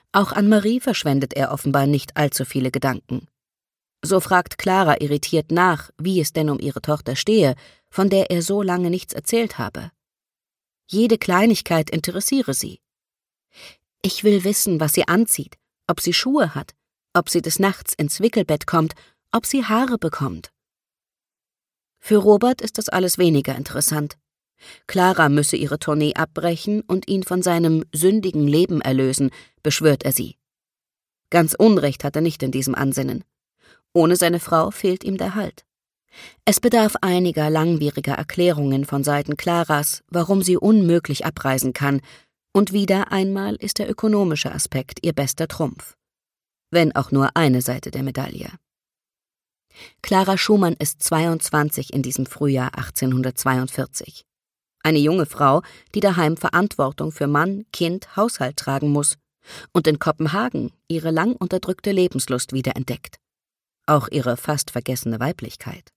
Auch an Marie verschwendet er offenbar nicht allzu viele Gedanken. So fragt Clara irritiert nach, wie es denn um ihre Tochter stehe, von der er so lange nichts erzählt habe. Jede Kleinigkeit interessiere sie. »Ich will wissen, was sie anzieht, ob sie Schuhe hat, ob sie des Nachts ins Wickelbett kommt, ob sie Haare bekommt.« Für Robert ist das alles weniger interessant. Clara müsse ihre Tournee abbrechen und ihn von seinem sündigen Leben erlösen, beschwört er sie. Ganz Unrecht hat er nicht in diesem Ansinnen. Ohne seine Frau fehlt ihm der Halt. Es bedarf einiger langwieriger Erklärungen von Seiten Claras, warum sie unmöglich abreisen kann, und wieder einmal ist der ökonomische Aspekt ihr bester Trumpf. Wenn auch nur eine Seite der Medaille. Clara Schumann ist 22 in diesem Frühjahr 1842. Eine junge Frau, die daheim Verantwortung für Mann, Kind, Haushalt tragen muss und in Kopenhagen ihre lang unterdrückte Lebenslust wiederentdeckt. Auch ihre fast vergessene Weiblichkeit.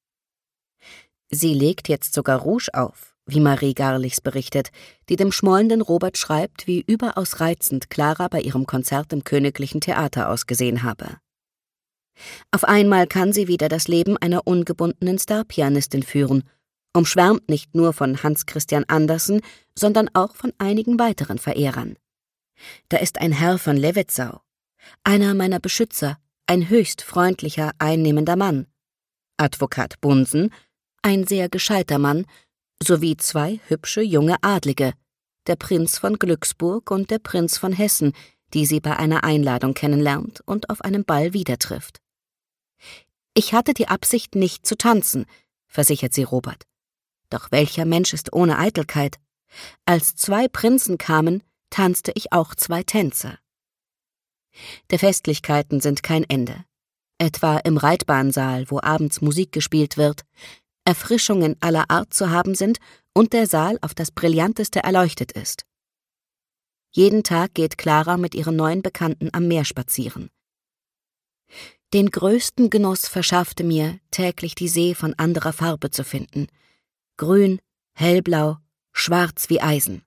Sie legt jetzt sogar Rouge auf, wie Marie Garlichs berichtet, die dem schmollenden Robert schreibt, wie überaus reizend Clara bei ihrem Konzert im Königlichen Theater ausgesehen habe. Auf einmal kann sie wieder das Leben einer ungebundenen Starpianistin führen, umschwärmt nicht nur von Hans Christian Andersen, sondern auch von einigen weiteren Verehrern. Da ist ein Herr von Levetzau, einer meiner Beschützer, ein höchst freundlicher, einnehmender Mann, Advokat Bunsen, ein sehr gescheiter Mann, sowie 2 hübsche junge Adlige, der Prinz von Glücksburg und der Prinz von Hessen, die sie bei einer Einladung kennenlernt und auf einem Ball wieder trifft. »Ich hatte die Absicht, nicht zu tanzen«, versichert sie Robert. »Doch welcher Mensch ist ohne Eitelkeit? Als 2 Prinzen kamen, tanzte ich auch 2 Tänze.« Der Festlichkeiten sind kein Ende. Etwa im Reitbahnsaal, wo abends Musik gespielt wird, Erfrischungen aller Art zu haben sind und der Saal auf das Brillanteste erleuchtet ist. Jeden Tag geht Clara mit ihren neuen Bekannten am Meer spazieren. Den größten Genuss verschaffte mir, täglich die See von anderer Farbe zu finden. Grün, hellblau, schwarz wie Eisen.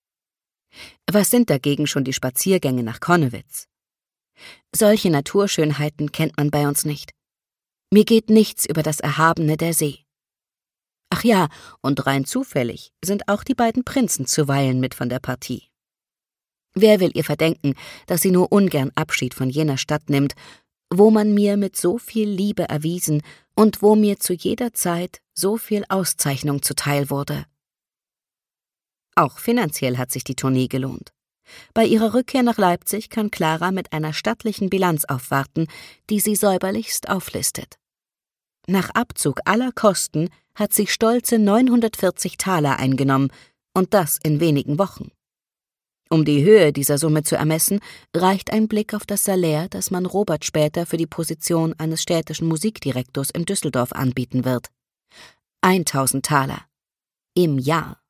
Was sind dagegen schon die Spaziergänge nach Connewitz? Solche Naturschönheiten kennt man bei uns nicht. Mir geht nichts über das Erhabene der See. Ach ja, und rein zufällig sind auch die beiden Prinzen zuweilen mit von der Partie. Wer will ihr verdenken, dass sie nur ungern Abschied von jener Stadt nimmt, wo man mir mit so viel Liebe erwiesen und wo mir zu jeder Zeit so viel Auszeichnung zuteil wurde. Auch finanziell hat sich die Tournee gelohnt. Bei ihrer Rückkehr nach Leipzig kann Clara mit einer stattlichen Bilanz aufwarten, die sie säuberlichst auflistet. Nach Abzug aller Kosten hat sie stolze 940 Taler eingenommen, und das in wenigen Wochen. Um die Höhe dieser Summe zu ermessen, reicht ein Blick auf das Salär, das man Robert später für die Position eines städtischen Musikdirektors in Düsseldorf anbieten wird. 1000 Taler. Im Jahr.